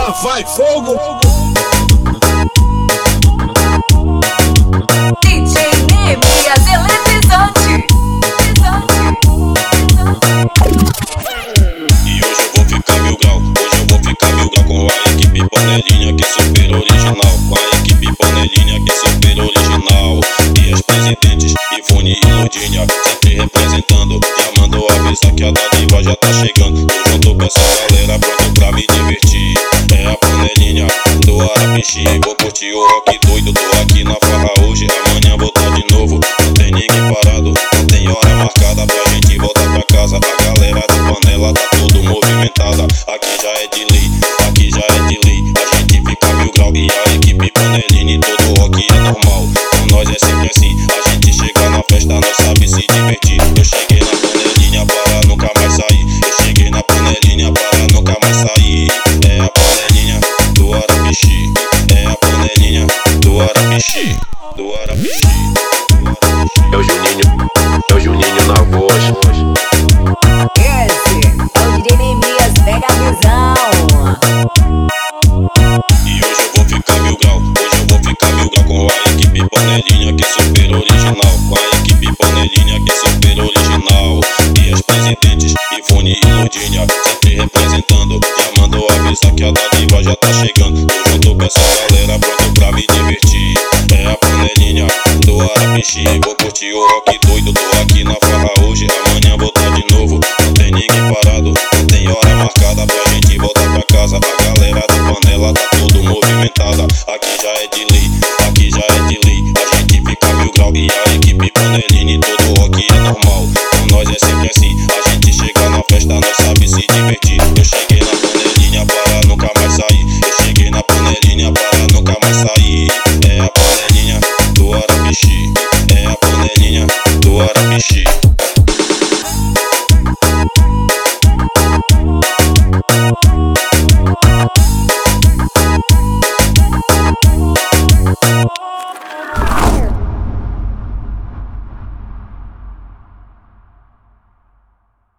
Só vai fogo. DJ Neemias eletrizante. E hoje eu vou ficar mil grau. Hoje eu vou ficar mil grau com a equipe panelinha que é super original. Com a equipe panelinha que é super original. E as presidentes Ivone e Lurdinha sempre representando. Já mandou avisar que a dádiva já tá chegando. Tô junto com essa galera pronto pra me divertir. É a panelinha do Arapixi. Vou curtir o rock doido. Tô aqui na farra hoje, amanhã vou tá de novo. Não tem ninguém parado, não tem hora marcada pra gente voltar pra casa. A galera da panela tá tudo movimentada. Aqui já é de lei, aqui já é de lei. A gente fica mil grau e a equipe panelinha e todo rock é normal. Com nós é sempre assim, a gente chega na festa, nós sabe se divertir. Eu cheguei na panelinha para nunca mais sair. Eu cheguei na panelinha para nunca mais sair. É a panelinha do Arapixi. É a panelinha do Arapixi. Do Arapixi. É o Juninho na voz. Esse é o DJ Neemias, pega a visão. E hoje eu vou ficar mil grau. Hoje eu vou ficar mil grau com a equipe panelinha que é super original. Com a equipe panelinha que é super original. E as presidentes Ivone e Lurdinha sempre representando. Já mandou avisar que a dádiva já tá chegando. Tô junto com essa galera pronto pra me divertir. É a panelinha do Arapixi. Vou curtir o rock doido. Tô aqui na farra hoje,